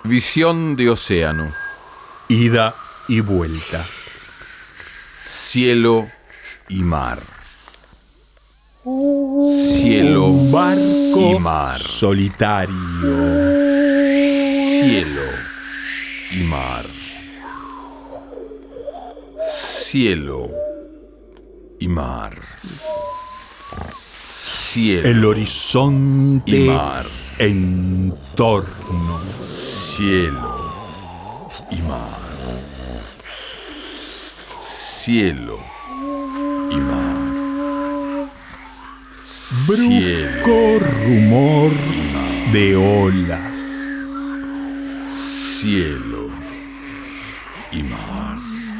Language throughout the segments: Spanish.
Visión de océano. Ida y vuelta. Cielo y mar. Cielo Un barco y mar. solitario. Cielo y mar. Cielo y mar. Cielo El horizonte y mar. en torno. Cielo y mar. Cielo y mar. Brusco rumor de olas. Cielo y mar.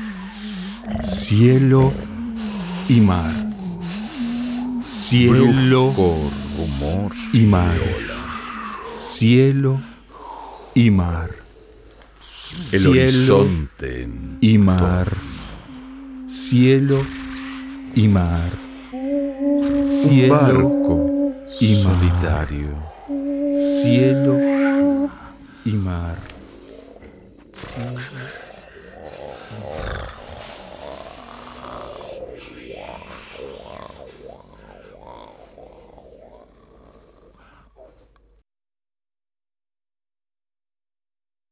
Cielo y mar. Cielo Brusco rumor y mar. de olas. Cielo y mar. El Cielo horizonte en y mar. Cielo y mar. un Cielo barco y mar. solitario. Cielo y mar. Cielo